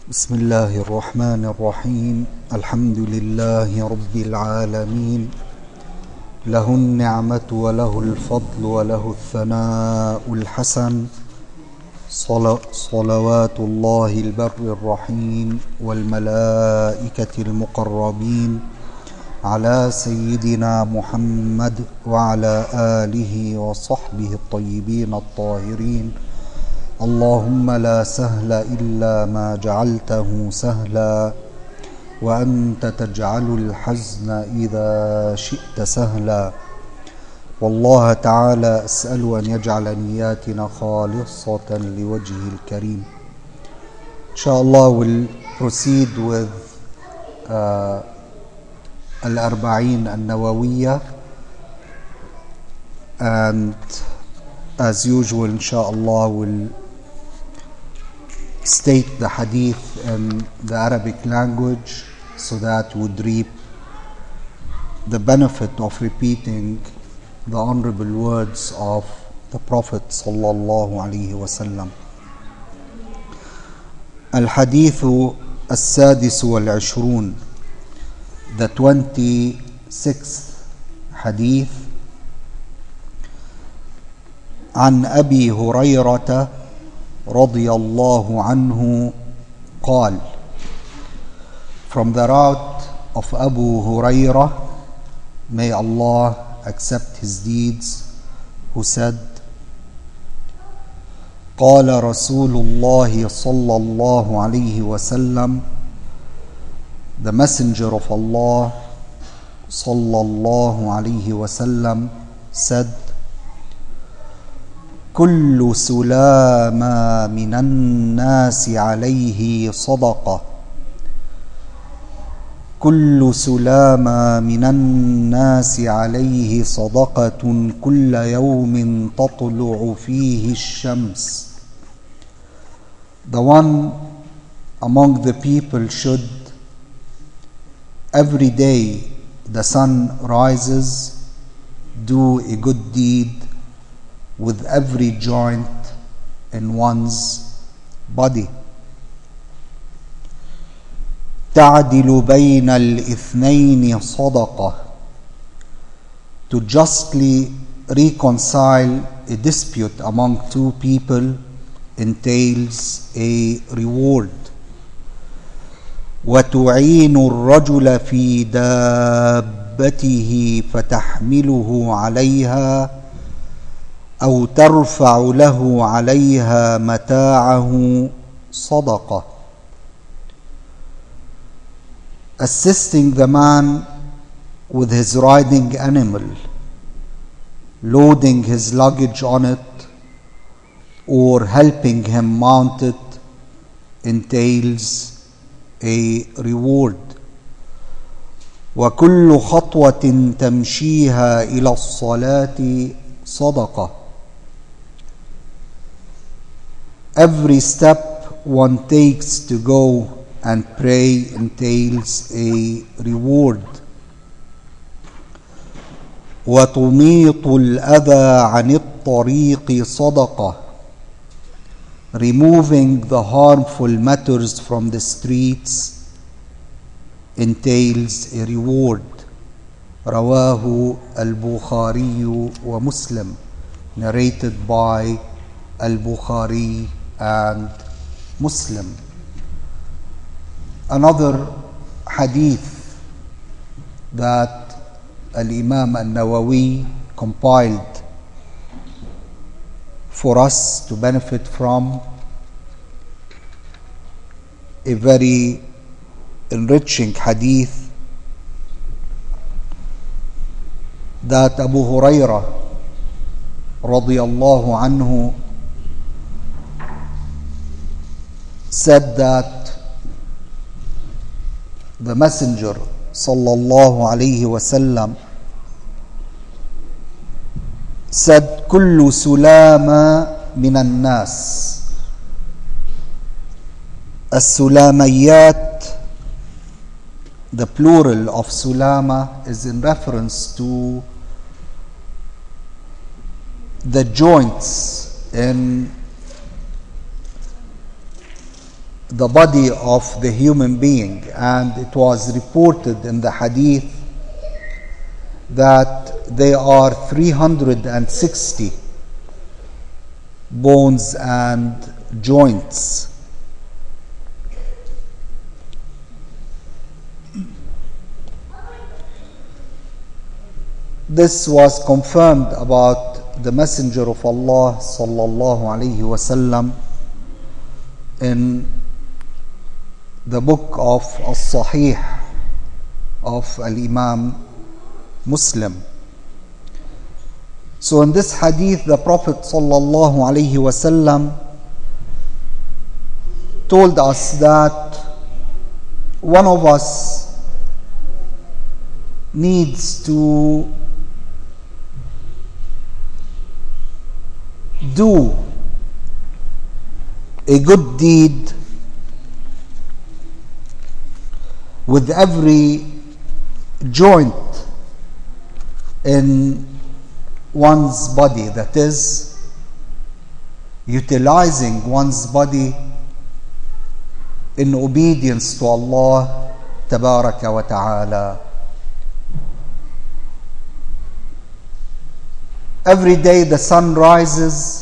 بسم الله الرحمن الرحيم. الحمد لله رب العالمين، له النعمة وله الفضل وله الثناء الحسن، صلوات الله البر الرحيم والملائكة المقربين على سيدنا محمد وعلى آله وصحبه الطيبين الطاهرين. اللهم لا سهل إلا ما جعلته سهلا، وأنت تجعل الحزن إذا شئت سهلا. والله تعالى أسأل أن يجعل نياتنا خالصة لوجهه الكريم. Inshallah, we'll proceed with Al-Arba'in An-Nawawiyah, and as usual, inshallah, we'll state the hadith in the Arabic language so that we would reap the benefit of repeating the honorable words of the Prophet sallallahu alaihi wasallam. الحديث السادس والعشرون, the 26th hadith. عن أبي هريرة رضي الله عنه قال, from the route of Abu Hurairah, may Allah accept his deeds, who said, قال رسول الله صلى الله عليه وسلم, the messenger of Allah صلى الله عليه وسلم said, كل سلامة من الناس عليه صدقة، كل سلامة من الناس عليه صدقة كل يوم تطلع فيه الشمس. The one among the people should, every day the sun rises, do a good deed with every joint in one's body. تعدل بين الاثنين صدقة, to justly reconcile a dispute among two people entails a reward. وتعين الرجل في دابته فتحمله عليها أو ترفع له عليها متاعه صدقة. Assisting the man with his riding animal, loading his luggage on it, or helping him mount it entails a reward. وكل خطوة تمشيها إلى الصلاة صدقة. Every step one takes to go and pray entails a reward. وتميط الأذى عن الطريق صدقة. Removing the harmful matters from the streets entails a reward. رواه البخاري ومسلم, narrated by Al-Bukhari and Muslim. Another hadith that Al-Imam An-Nawawi compiled for us to benefit from, a very enriching hadith that Abu Hurairah radiyallahu anhu said that the Messenger sallallahu alayhi wasallam said, كل سلامة من الناس. السلاميات, the plural of sulama, is in reference to the joints in the body of the human being, and it was reported in the hadith that there are 360 bones and joints. This was confirmed about the Messenger of Allah sallallahu alaihi wasallam in the book of As-Sahih of Al-Imam Muslim. So in this hadith, the Prophet sallallahu alaihi wasallam told us that one of us needs to do a good deed with every joint in one's body, that is, utilizing one's body in obedience to Allah Tabaraka wa Ta'ala. Every day the sun rises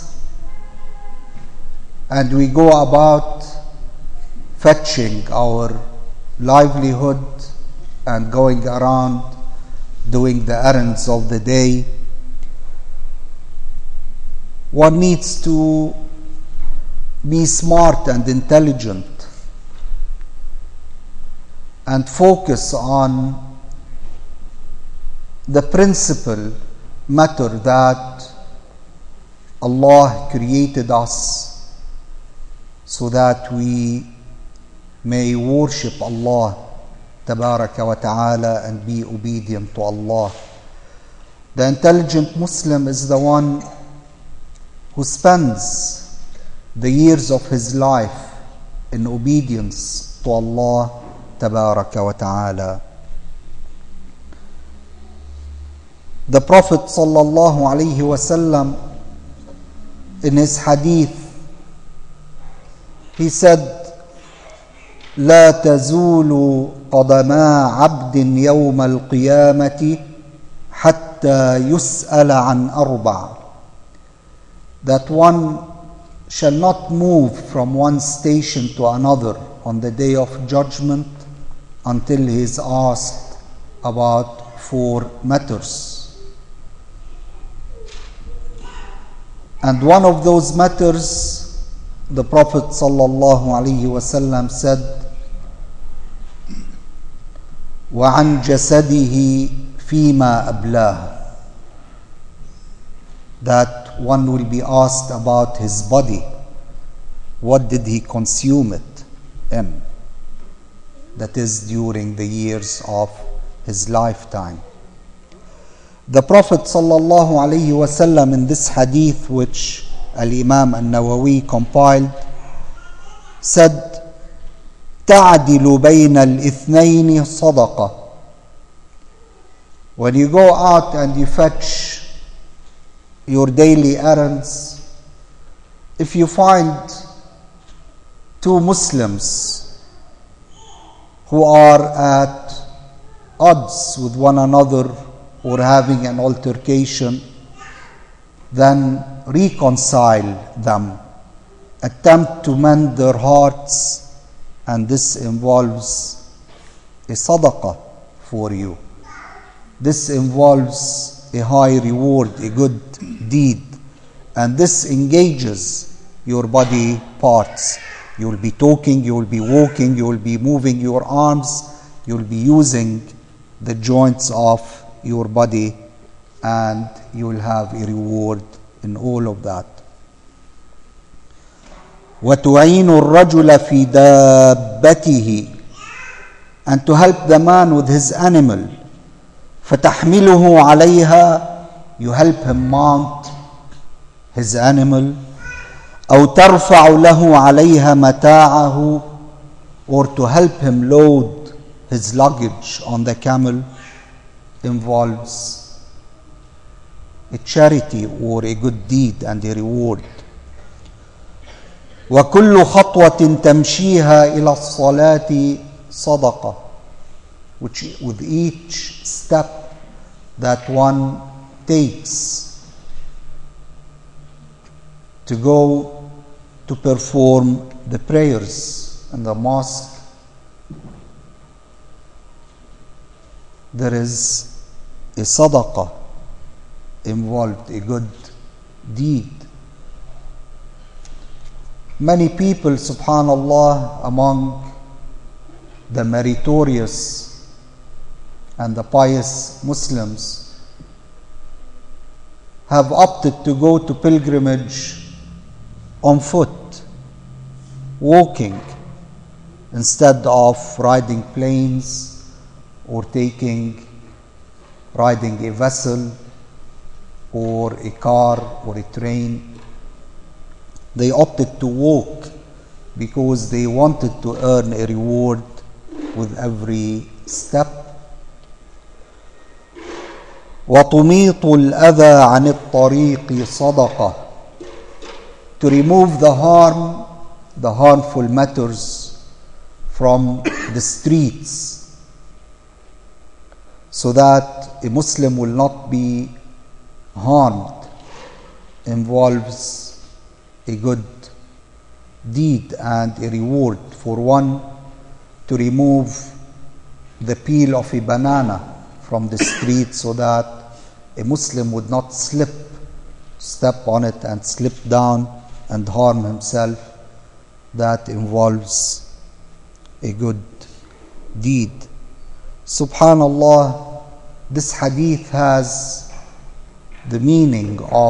and we go about fetching our livelihood and going around doing the errands of the day. One needs to be smart and intelligent and focus on the principal matter that Allah created us so that we may worship Allah Tabaraka wa Ta'ala and be obedient to Allah. The intelligent Muslim is the one who spends the years of his life in obedience to Allah Tabaraka wa Ta'ala. The Prophet sallallahu alaihi wasallam in his hadith, he said, لا تزول قدما عبد يوم القيامة حتى يسأل عن أربع. That one shall not move from one station to another on the day of judgment until he is asked about 4 matters. And one of those matters, the Prophet sallallahu alaihi wasallam said, وَعَنْ جَسَدِهِ فِيمَا أَبْلَاهُ. That one will be asked about his body. What did he consume it in? That is during the years of his lifetime. The Prophet sallallahu alaihi wasallam in this hadith, which Al-Imam An-Nawawi compiled, said, تعدل بين الاثنين صدقة. When you go out and you fetch your daily errands, if you find 2 Muslims who are at odds with one another or having an altercation, then reconcile them. Attempt to mend their hearts, and this involves a sadaqah for you. This involves a high reward, a good deed, and this engages your body parts. You will be talking, you will be walking, you will be moving your arms, you will be using the joints of your body, and you will have a reward in all of that. وَتُعِينُ الرَّجُلَ فِي دَابَّتِهِ. And to help the man with his animal. فَتَحْمِلُهُ عَلَيْهَا. You help him mount his animal. أَوْ تَرْفَعُ لَهُ عَلَيْهَا مَتَاعَهُ. Or to help him load his luggage on the camel, involves a charity or a good deed and a reward. وكل خطوة تمشيها إلى الصلاة صدقة. With each step that one takes to go to perform the prayers in the mosque, there is a sadaqah involved, a good deed. Many people, subhanallah, among the meritorious and the pious Muslims have opted to go to pilgrimage on foot, walking, instead of riding planes or riding a vessel or a car or a train. They opted to walk because they wanted to earn a reward with every step. وَتُمِيطُ الْأَذَى عَنِ الطَّرِيقِ صَدَقَةً. To remove the harmful matters from the streets, so that a Muslim will not be harmed, involves a good deed and a reward. For one, to remove the peel of a banana from the street so that a Muslim would not step on it and slip down and harm himself, that involves a good deed. Subhanallah, this hadith has the meaning of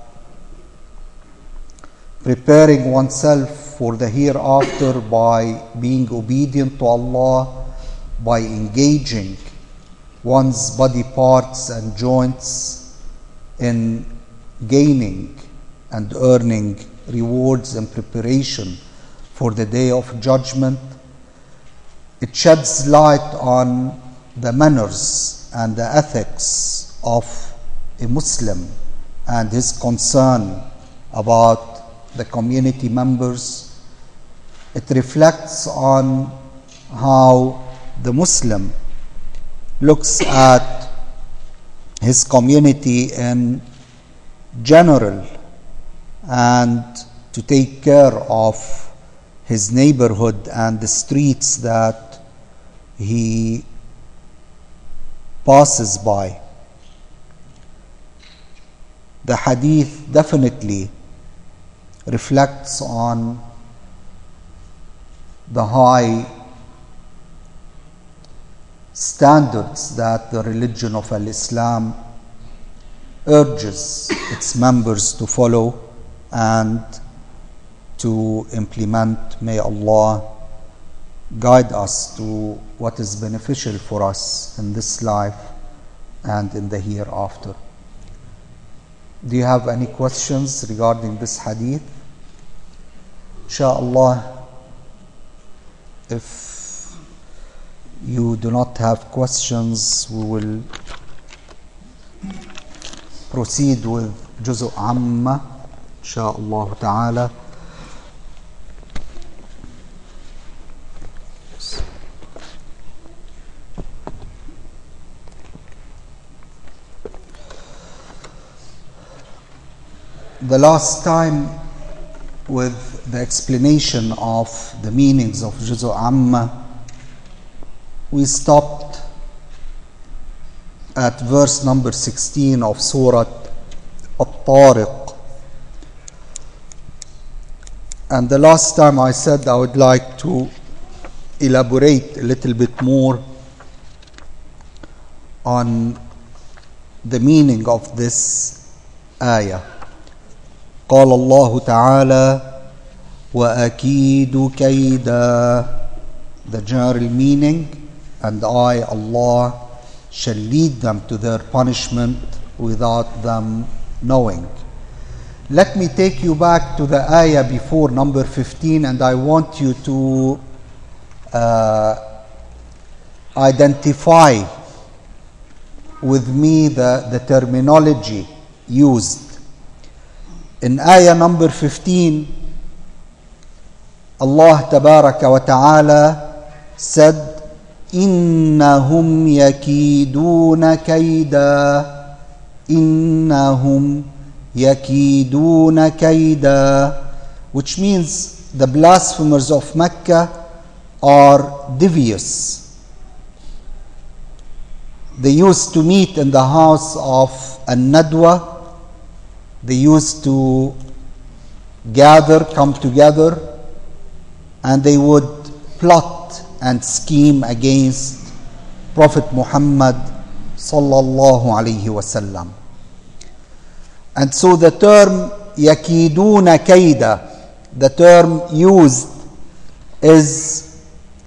preparing oneself for the hereafter by being obedient to Allah, by engaging one's body parts and joints in gaining and earning rewards in preparation for the Day of Judgment. It sheds light on the manners and the ethics of a Muslim and his concern about the community members. It reflects on how the Muslim looks at his community in general and to take care of his neighborhood and the streets that he passes by. The hadith definitely reflects on the high standards that the religion of Islam urges its members to follow and to implement. May Allah guide us to what is beneficial for us in this life and in the hereafter. Do you have any questions regarding this hadith? Inshallah, if you do not have questions, we will proceed with Juz' Amma, inshallah ta'ala. The last time, with the explanation of the meanings of Juz' Amma, we stopped at verse number 16 of Surah At-Tariq. And the last time I said I would like to elaborate a little bit more on the meaning of this ayah. قال الله تعالى وأكيد كيدا. The general meaning, and I, Allah, shall lead them to their punishment without them knowing. Let me take you back to the ayah before, number 15, and I want you to identify with me the terminology used. In ayah number 15, Allah Tabaraka wa Ta'ala said, إِنَّهُمْ يَكِيدُونَ كَيْدًا. إِنَّهُمْ يَكِيدُونَ كَيْدًا, which means the blasphemers of Mecca are devious. They used to meet in the house of An-Nadwa. They used to come together, and they would plot and scheme against Prophet Muhammad sallallahu alaihi wasallam. And so the term yakiduna kaida, the term used is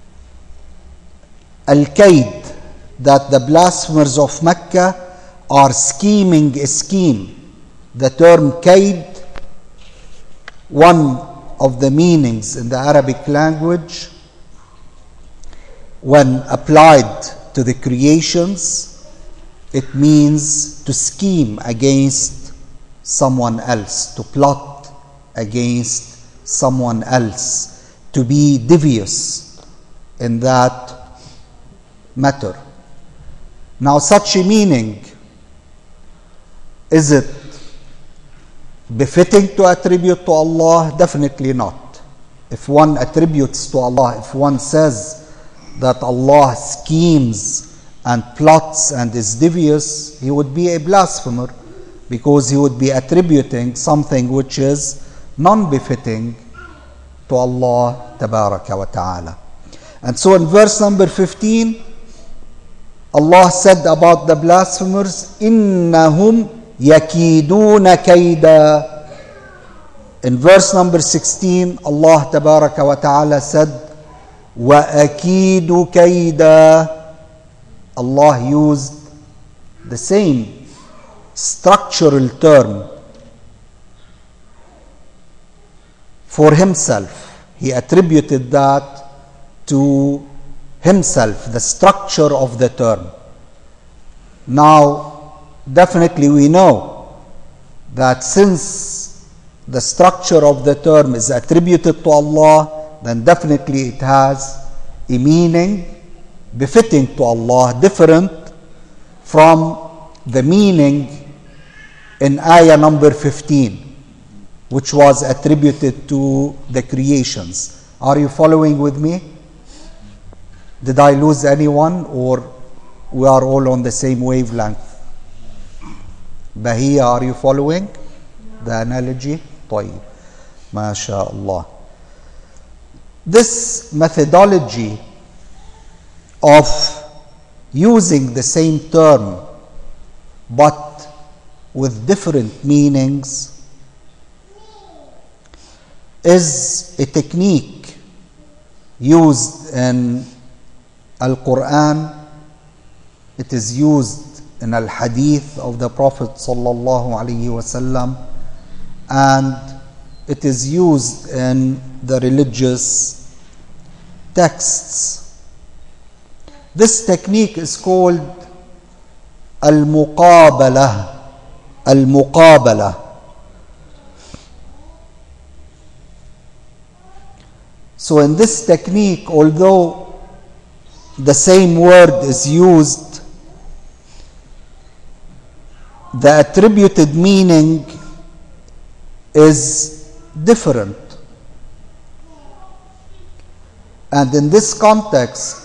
al-kaid, that the blasphemers of Mecca are scheming a scheme. The term kaid, one of the meanings in the Arabic language, when applied to the creations, it means to scheme against someone else, to plot against someone else, to be devious in that matter. Now, such a meaning, is it befitting to attribute to Allah? Definitely not. If one attributes to Allah, if one says that Allah schemes and plots and is devious, he would be a blasphemer, because he would be attributing something which is non-befitting to Allah Tabaraka wa Ta'ala. And so in verse number 15, Allah said about the blasphemers, إِنَّهُمْ يَكِيدُونَ كَيْدًا. In verse number 16, Allah Tabaraka wa Ta'ala said, وَأَكِيدُ كَيْدًا. Allah used the same structural term for himself. He attributed that to himself, the structure of the term. Now, definitely we know that since the structure of the term is attributed to Allah, then definitely it has a meaning befitting to Allah, different from the meaning in ayah number 15, which was attributed to the creations. Are you following with me? Did I lose anyone, or we are all on the same wavelength? Bahia, are you following the analogy? طيب. MashaAllah. This methodology of using the same term but with different meanings is a technique used in Al-Quran. It is used in Al-Hadith of the Prophet sallallahu alaihi wasallam, and it is used in the religious texts. This technique is called al-muqabalah. Al-muqabalah. So in this technique, although the same word is used, the attributed meaning is different. And in this context,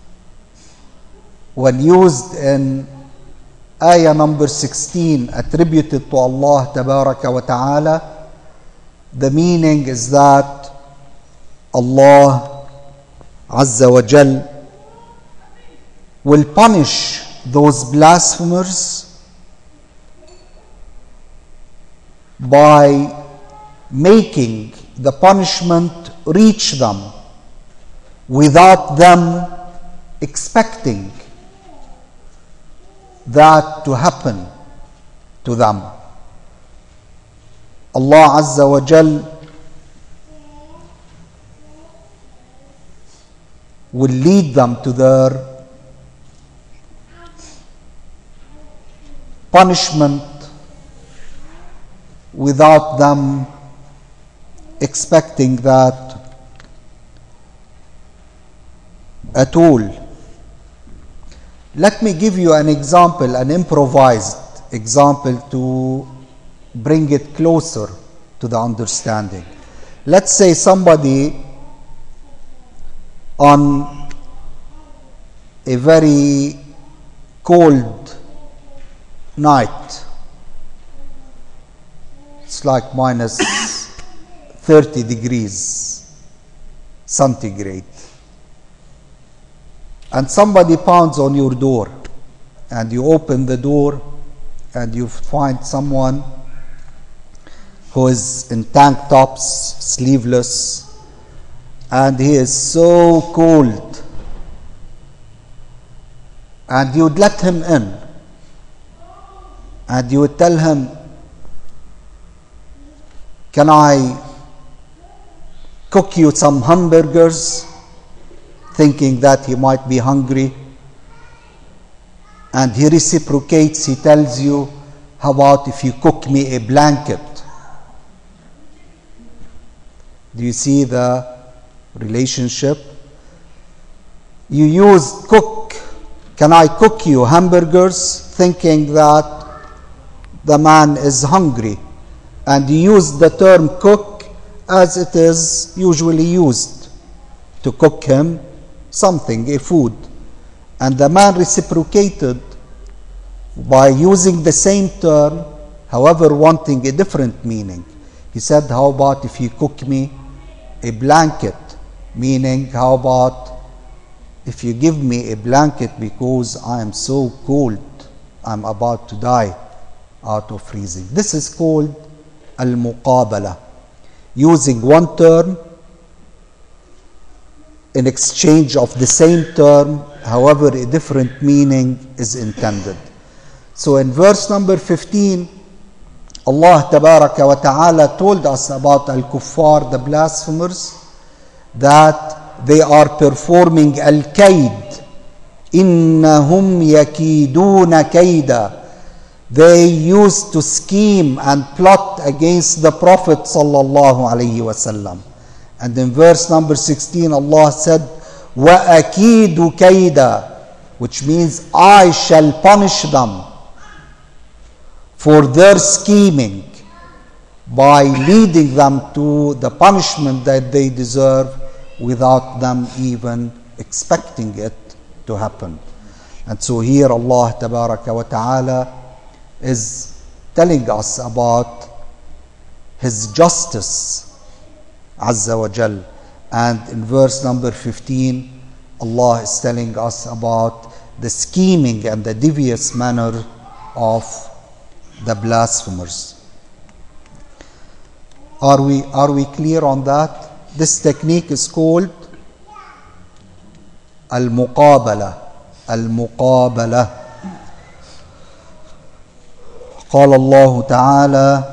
when used in ayah number 16, attributed to Allah Tabaraka wa Ta'ala, the meaning is that Allah Azza wa Jal will punish those blasphemers by making the punishment reach them without them expecting that to happen to them. Allah Azza wa Jal will lead them to their punishment without them expecting that at all. Let me give you an example, an improvised example to bring it closer to the understanding. Let's say somebody on a very cold night, it's like minus 30 degrees centigrade, and somebody pounds on your door, and you open the door and you find someone who is in tank tops, sleeveless, and he is so cold, and you would let him in, and you would tell him, can I cook you some hamburgers, thinking that he might be hungry? And he reciprocates, he tells you, how about if you cook me a blanket? Do you see the relationship? You use cook, can I cook you hamburgers, thinking that the man is hungry, and you use the term cook as it is usually used, to cook him something, a food. And the man reciprocated by using the same term, however wanting a different meaning. He said, how about if you cook me a blanket? Meaning, how about if you give me a blanket because I am so cold, I'm about to die out of freezing. This is called al-muqabala. Using one term in exchange of the same term, however a different meaning is intended. So in verse number 15, Allah Tabaraka wa Ta'ala told us about al-kuffar, the blasphemers, that they are performing al-kaid. Innahum yakiduna kaida. They used to scheme and plot against the Prophet sallallahu alaihi wasallam. And in verse number 16, Allah said, وَأَكِيدُ كَيْدًا, which means I shall punish them for their scheming by leading them to the punishment that they deserve without them even expecting it to happen. And so here Allah Tabaraka wa Ta'ala is telling us about His justice Azza wa Jal. And in verse number 15, Allah is telling us about the scheming and the devious manner of the blasphemers. Are we clear on that? This technique is called al-muqabala. Al-muqabala. قال الله تعالى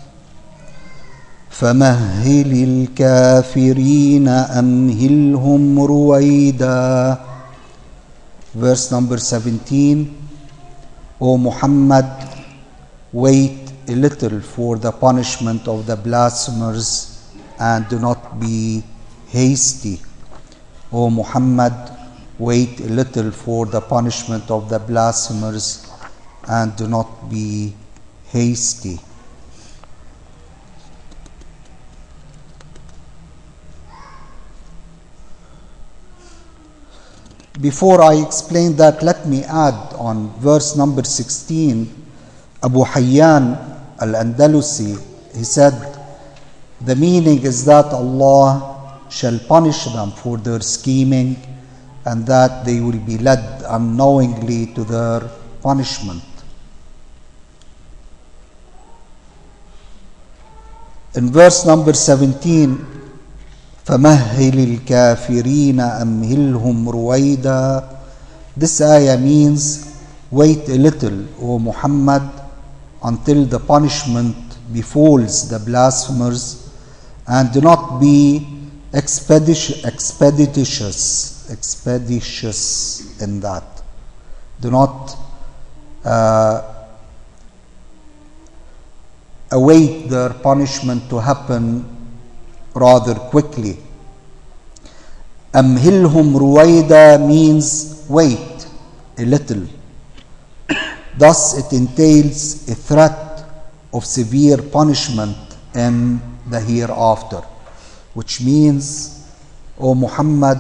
فمهل الكافرين أمهلهم رويدا. Verse number 17, O Muhammad, wait a little for the punishment of the blasphemers and do not be hasty. O Muhammad, wait a little for the punishment of the blasphemers and do not be hasty. Before I explain that, let me add on verse number 16, Abu Hayyan al-Andalusi, he said, the meaning is that Allah shall punish them for their scheming and that they will be led unknowingly to their punishment. In verse number 17, فَمَهِّلِ الْكَافِرِينَ أَمْهِلْهُمْ رُوَيْدًا, this ayah means, wait a little, O Muhammad, until the punishment befalls the blasphemers, and do not be expeditious in that. Do not await their punishment to happen rather quickly. Amhilhum ruwaida means wait a little. Thus it entails a threat of severe punishment in the hereafter, which means, O Muhammad,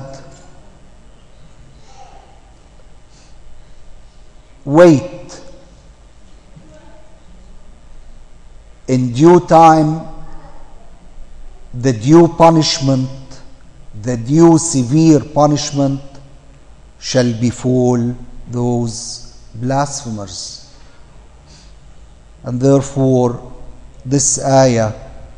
wait. In due time, the due punishment, the due severe punishment shall befall those blasphemers. And therefore, this ayah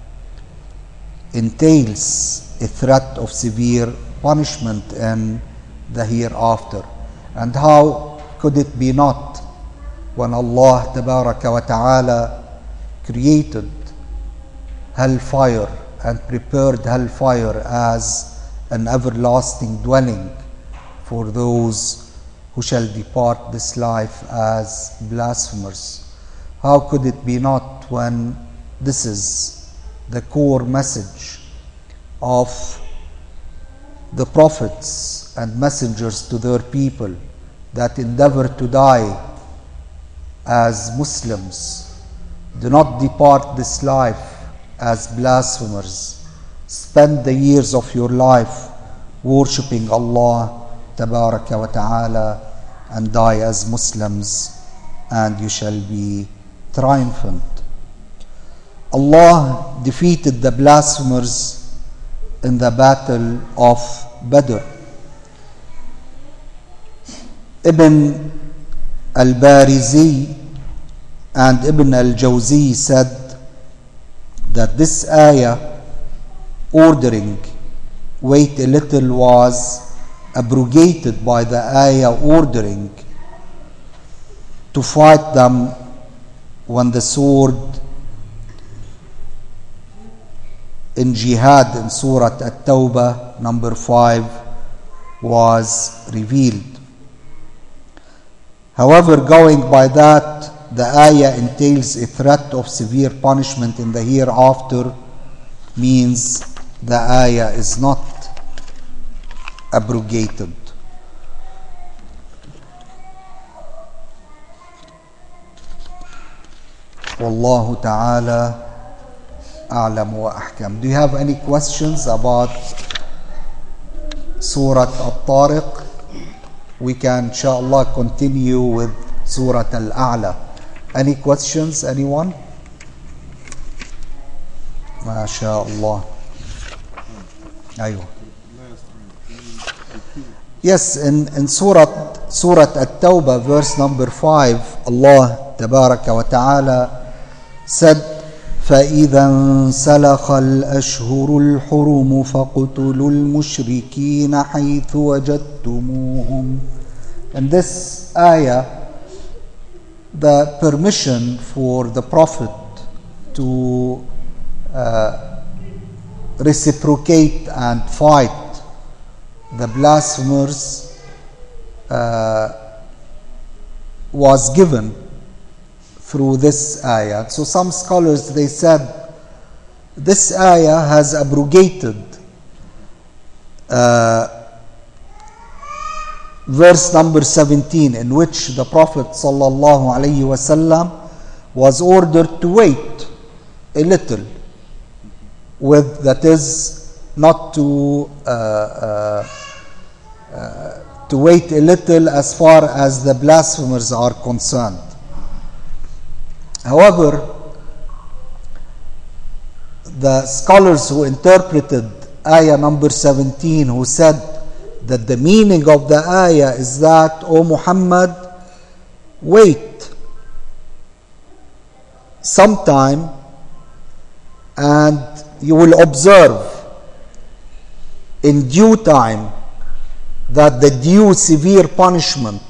entails a threat of severe punishment in the hereafter. And how could it be not when Allah Tabaraka wa Ta'ala created hellfire and prepared hellfire as an everlasting dwelling for those who shall depart this life as blasphemers? How could it be not when this is the core message of the prophets and messengers to their people, that endeavor to die as Muslims? Do not depart this life as blasphemers. Spend the years of your life worshipping Allah Tabaraka wa Ta'ala and die as Muslims, and you shall be triumphant. Allah defeated the blasphemers in the battle of Badr. Ibn al-Barizi and Ibn al-Jawzi said that this ayah ordering wait a little was abrogated by the ayah ordering to fight them when the sword in jihad in Surah At-Tawbah number 5 was revealed. However, going by that, the ayah entails a threat of severe punishment in the hereafter, means the ayah is not abrogated. Wallahu ta'ala a'lam wa ahkam. Do you have any questions about Surah At-Tariq? We can inshallah continue with Surah Al-A'la. Any questions, anyone? MashaAllah. Aywa. Yes, in Surah At-Tawbah, verse number 5, Allah Tabaraka wa Ta'ala said, فَإِذَا انْسَلَخَ الْأَشْهُرُ الْحُرُمُ فَاقْتُلُوا الْمُشْرِكِينَ حَيْثُ وَجَدتُّمُوهُمْ. In this ayah, the permission for the Prophet to reciprocate and fight the blasphemers was given through this ayah. So some scholars, they said this ayah has abrogated verse number 17, in which the Prophet sallallahu alaihi wasallam was ordered to wait a little, with, that is, not to wait a little as far as the blasphemers are concerned. However, the scholars who interpreted ayah number 17, who said that the meaning of the ayah is that, O Muhammad, wait sometime and you will observe in due time that the due severe punishment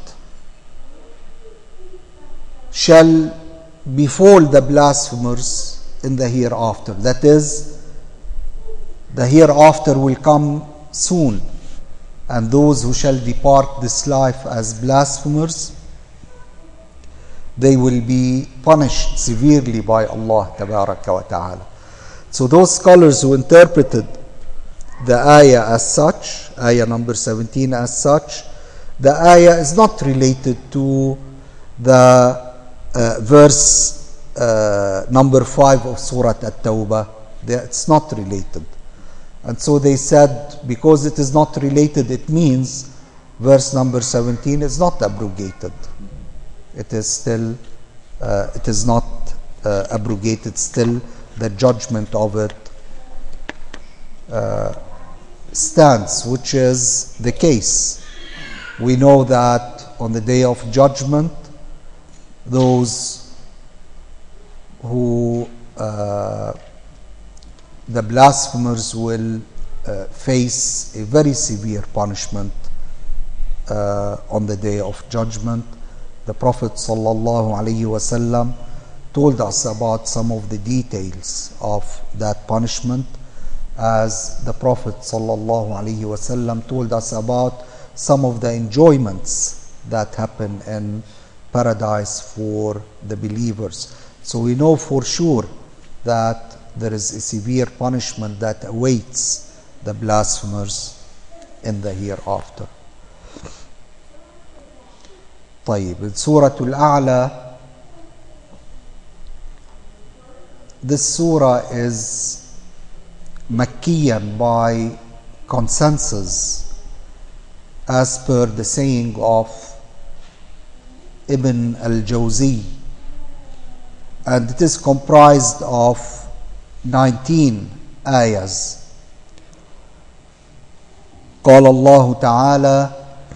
shall befall the blasphemers in the hereafter. That is, the hereafter will come soon, and those who shall depart this life as blasphemers, they will be punished severely by Allah Tabaraka wa Ta'ala. So those scholars who interpreted the ayah as such, ayah number 17 as such. The ayah is not related to the verse number 5 of Surah At-Tawbah. It's not related. And so they said, because it is not related, it means verse number 17 is not abrogated. It is still, it is not abrogated. Still, the judgment of it stands, which is the case. We know that on the day of judgment, those who the blasphemers will face a very severe punishment on the day of judgment. The Prophet ﷺ told us about some of the details of that punishment, as the Prophet ﷺ told us about some of the enjoyments that happen in paradise for the believers. So we know for sure that there is a severe punishment that awaits the blasphemers in the hereafter. طيب, in Surah Al-A'la, this surah is Makkiyan by consensus, as per the saying of Ibn al-Jawzi, and it is comprised of 19 ayahs. قال الله تعالى: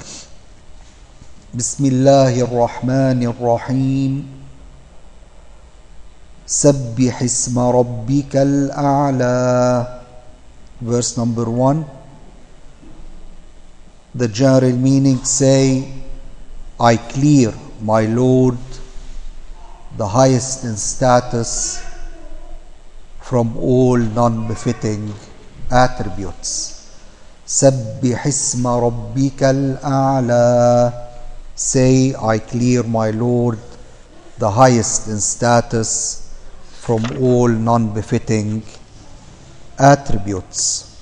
بسم الله الرحمن الرحيم سبح اسم ربك الأعلى. Verse number 1. The general meaning say, I clear my Lord, the highest in status, from all non-befitting attributes. سبح اسم ربك الأعلى. Say, I clear my Lord, the highest in status, from all non-befitting attributes.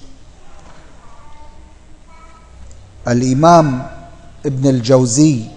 Al-Imam Ibn al-Jawzi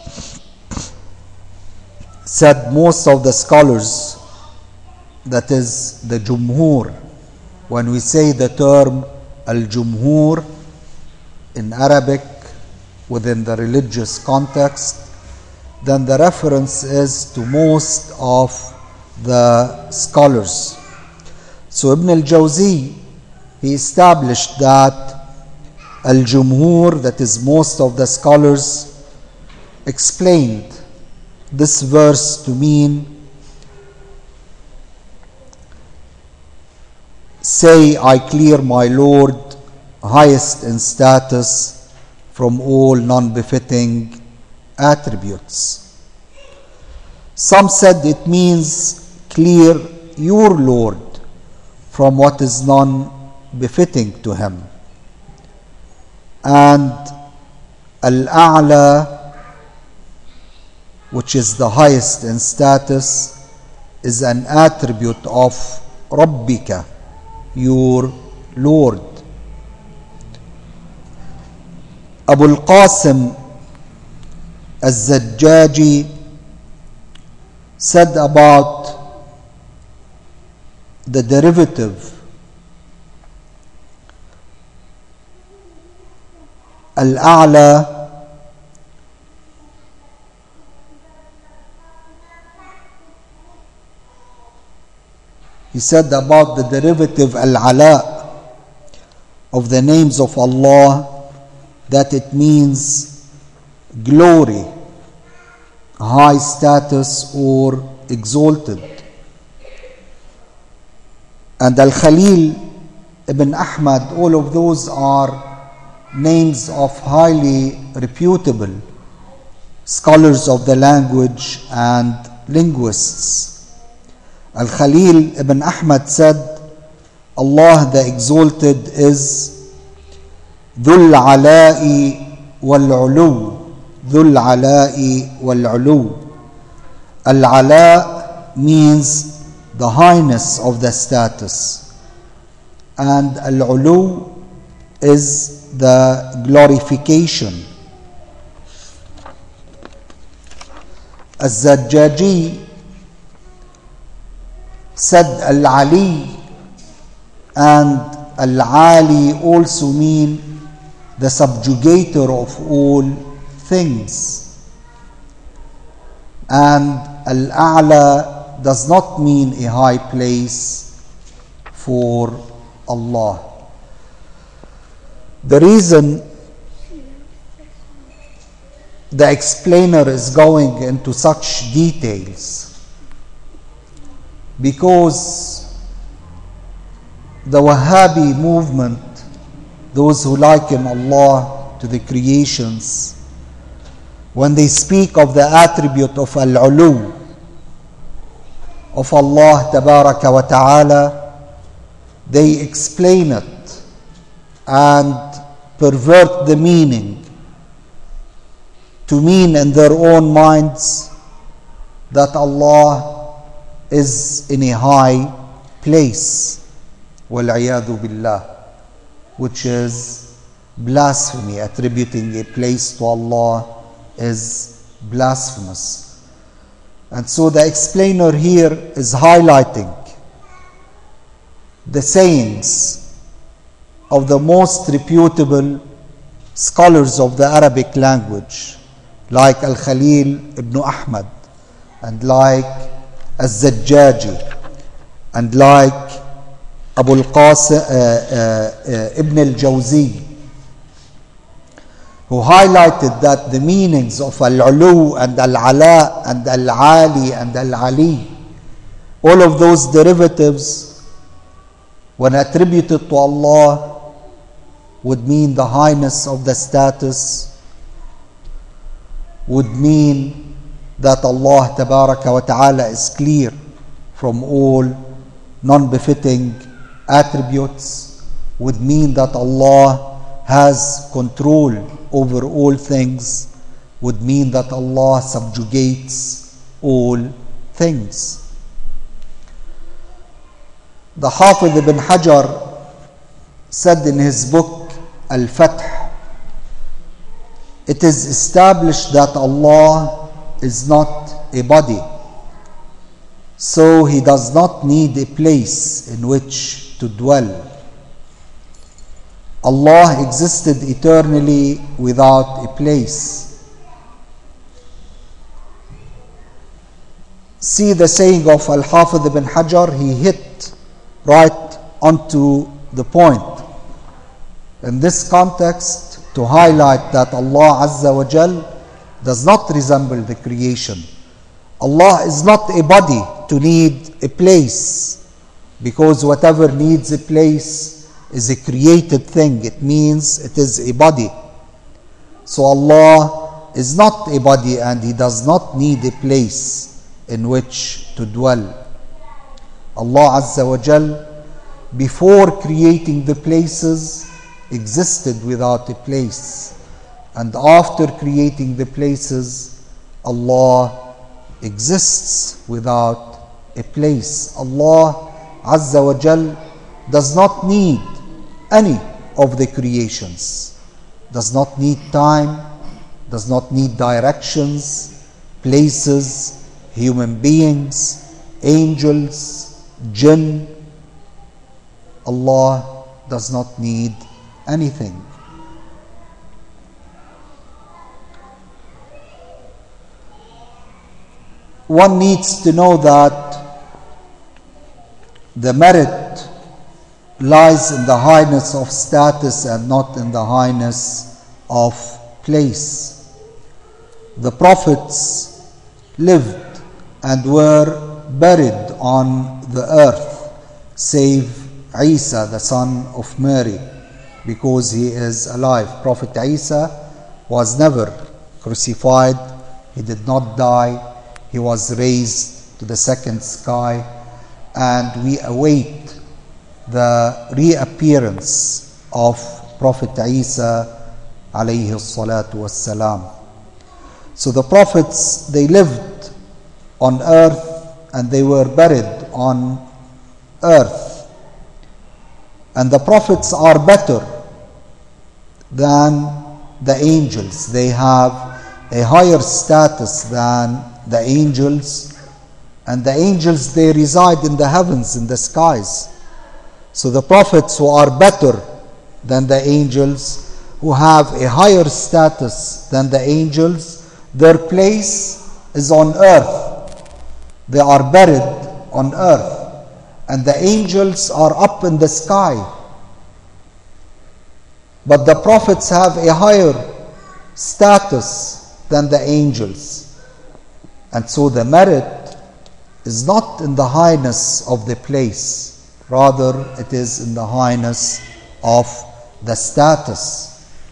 said most of the scholars, that is the Jumhur, when we say the term al-Jumhur in Arabic within the religious context, then the reference is to most of the scholars. So Ibn al-Jawzi, he established that al-Jumhur, that is most of the scholars, explained this verse to mean, say, I clear my Lord, highest in status, from all non-befitting attributes. Some said it means clear your Lord from what is non-befitting to him. And Al-A'la, which is the highest in status, is an attribute of Rabbika, your Lord. Abu al-Qasim al-Zajjaji said about the derivative Al-A'la, he said about the derivative Al-Ala of the names of Allah, that it means glory, high status, or exalted. And Al-Khalil ibn Ahmad, all of those are names of highly reputable scholars of the language and linguists. Al-Khalil ibn Ahmad said, Allah the Exalted is Dhul Ala'i wal Ulu. Dhul Ala'i wal Ulu. Al-Ala means the highness of the status, and Al-Ulu is the glorification. Az-Zajjaji said Al-Ali and Al-Ali also mean the subjugator of all things, and Al-A'la does not mean a high place for Allah. The reason the explainer is going into such details, because the Wahhabi movement, those who liken Allah to the creations, when they speak of the attribute of Al-Ulu of Allah Tabaraka wa Ta'ala, they explain it and pervert the meaning to mean in their own minds that Allah is in a high place, wal-'iyadhu billah, which is blasphemy. Attributing a place to Allah is blasphemous. And so the explainer here is highlighting the sayings of the most reputable scholars of the Arabic language, like Al-Khalil ibn Ahmad, and like Az-Zajjaji, and like Abu al-Qasim ibn al-Jawzi, who highlighted that the meanings of Al-Ulu and Al-Ala and Al-Ali and Al-Ali, all of those derivatives, when attributed to Allah, would mean the highness of the status, would mean that Allah Tabaraka wa Ta'ala is clear from all non-befitting attributes, would mean that Allah has control over all things, would mean that Allah subjugates all things. The Hafidh ibn Hajar said in his book Al-Fath, it is established that Allah is not a body, so He does not need a place in which to dwell. Allah existed eternally without a place. See the saying of Al-Hafidh ibn Hajar, he hit right onto the point. In this context, to highlight that Allah Azza wa Jal does not resemble the creation. Allah is not a body to need a place, because whatever needs a place is a created thing. It means it is a body. So Allah is not a body and He does not need a place in which to dwell. Allah Azza wa Jal, before creating the places, existed without a place, and after creating the places, Allah exists without a place. Allah Azza wa Jal does not need any of the creations, does not need time, does not need directions, places, human beings, angels, jinn. Allah does not need anything. One needs to know that the merit lies in the highness of status and not in the highness of place. The prophets lived and were buried on the earth, save Isa, the son of Mary, because he is alive. Prophet Isa was never crucified. He did not die. He was raised to the second sky, and we await the reappearance of Prophet Isa alayhi salatu wassalam. So the prophets, they lived on earth and they were buried on earth. And the prophets are better than the angels. They have a higher status than the angels, and the angels, they reside in the heavens, in the skies. So the prophets who are better than the angels, who have a higher status than the angels, their place is on earth. They are buried on earth, and the angels are up in the sky. But the prophets have a higher status than the angels. And so the merit is not in the highness of the place, rather it is in the highness of the status.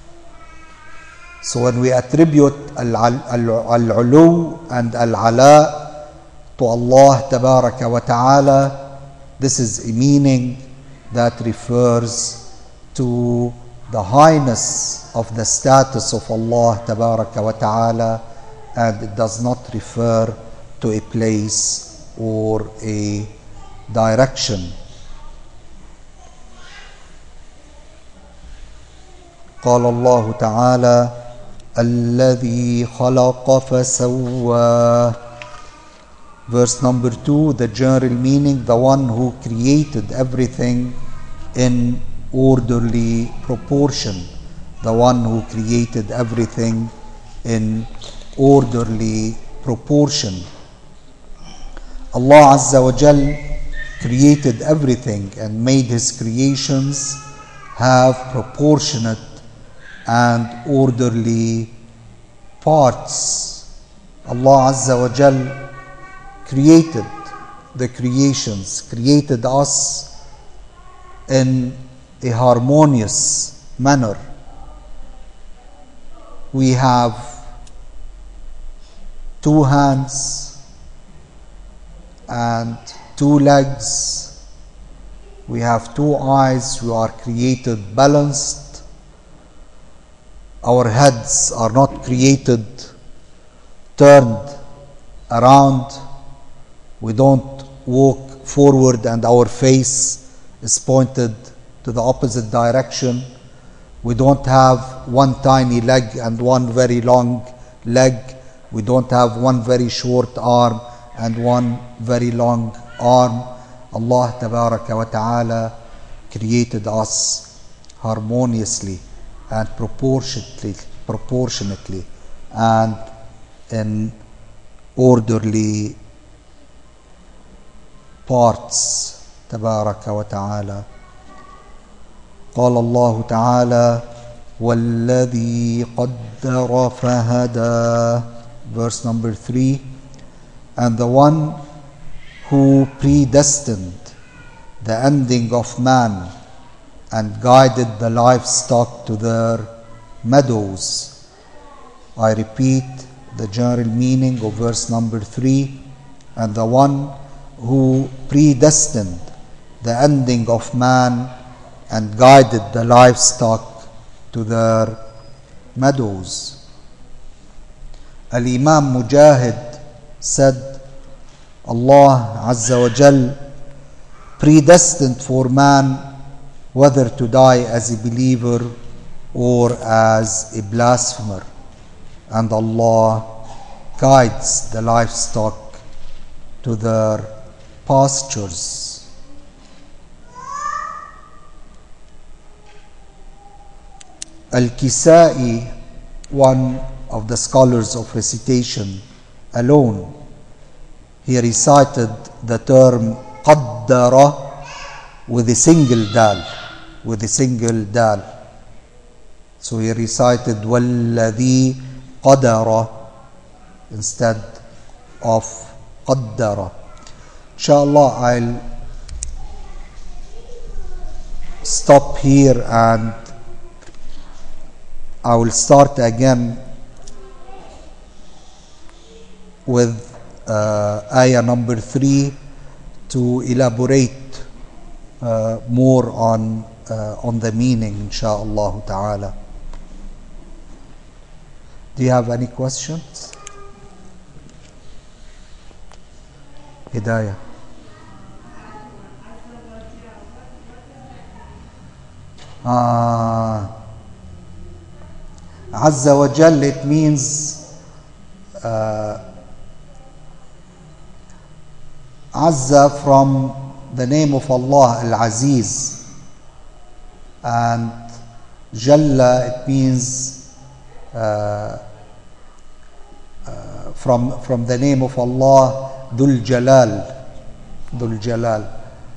So when we attribute al-ulu and al-ala to Allah tabaraka wa ta'ala, this is a meaning that refers to the highness of the status of Allah tabaraka wa ta'ala, and it does not refer to a place or a direction. قال الله تعالى الذي خلق فسوى. Verse number 2, the general meaning, the one who created everything in orderly proportion. The one who created everything in orderly proportion. Allah Azza wa Jal created everything and made His creations have proportionate and orderly parts. Allah Azza wa Jal created the creations, created us in a harmonious manner. We have 2 hands and 2 legs. We have 2 eyes. We are created balanced. Our heads are not created turned around. We don't walk forward and our face is pointed to the opposite direction. We don't have 1 tiny leg and 1 very long leg. We don't have 1 very short arm and 1 very long arm. Allah tabaraka wa ta'ala created us harmoniously and proportionately and in orderly parts. Tabaraka wa ta'ala. قال الله تعالى والذي قدر فهدى. Verse number 3, and the one who predestined the ending of man and guided the livestock to their meadows. I repeat the general meaning of verse number 3, and the one who predestined the ending of man and guided the livestock to their meadows. Al-Imam Mujahid said, Allah Azza wa Jal predestined for man whether to die as a believer or as a blasphemer, and Allah guides the livestock to their pastures. Al-Kisai, one of the scholars of recitation alone, he recited the term qaddara with a single dal, So he recited walladhi qadara instead of qaddara. Inshallah, I'll stop here and I will start again with ayah number 3 to elaborate more on the meaning, inshallah ta'ala. Do you have any questions? Hidayah. Azza wa Jal, it means Azza from the name of Allah, Al-Aziz, and Jalla, it means from the name of Allah, Dhul Jalal.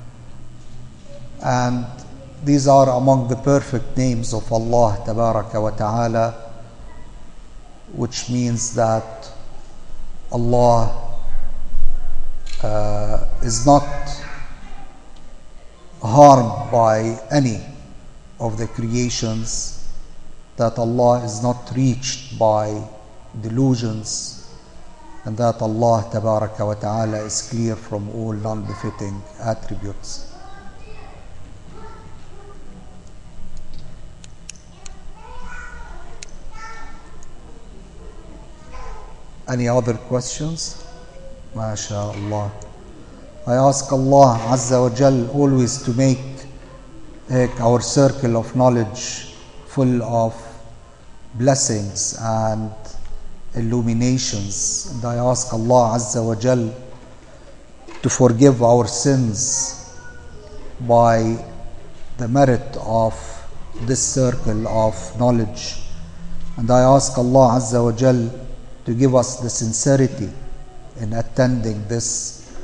And these are among the perfect names of Allah Tabaraka wa Ta'ala, which means that Allah is not harmed by any of the creations, that Allah is not reached by delusions, and that Allah Tabaraka wa Ta'ala is clear from all non-befitting attributes. Any other questions? MashaAllah. I ask Allah Azza wa Jal always to make our circle of knowledge full of blessings and illuminations. And I ask Allah Azza wa Jal to forgive our sins by the merit of this circle of knowledge. And I ask Allah Azza wa Jal to give us the sincerity in attending this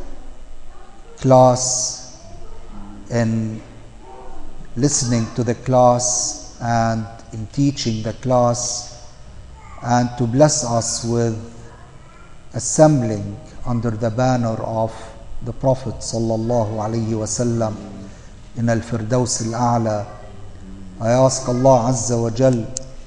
class, in listening to the class, and in teaching the class, and to bless us with assembling under the banner of the Prophet sallallahu alaihi wasallam in al-Firdaus al-A'la. I ask Allah Azza wa Jal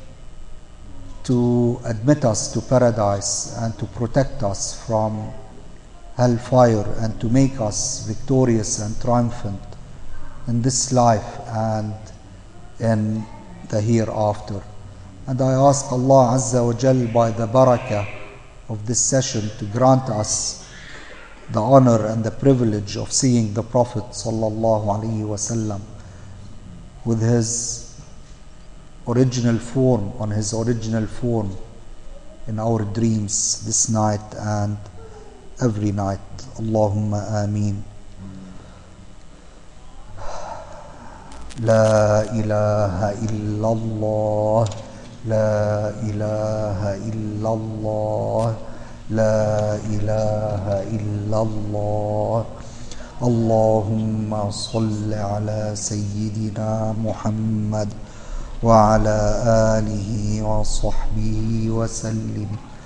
to admit us to paradise and to protect us from hellfire, and to make us victorious and triumphant in this life and in the hereafter. And I ask Allah Azza wa Jal, by the barakah of this session, to grant us the honor and the privilege of seeing the Prophet sallallahu alaihi wasallam with his original form, on his original form, in our dreams this night and every night. Allahumma ameen. La ilaha illallah, la ilaha illallah, la ilaha illallah. Allahumma salli ala Sayyidina Muhammad وعلى آله وصحبه وسلم.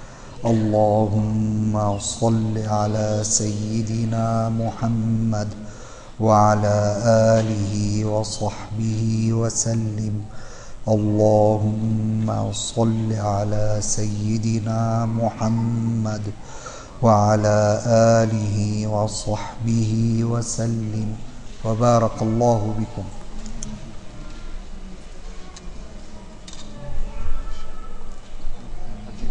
اللهم صل على سيدنا محمد وعلى آله وصحبه وسلم. اللهم صل على سيدنا محمد وعلى آله وصحبه وسلم. وبارك الله بكم.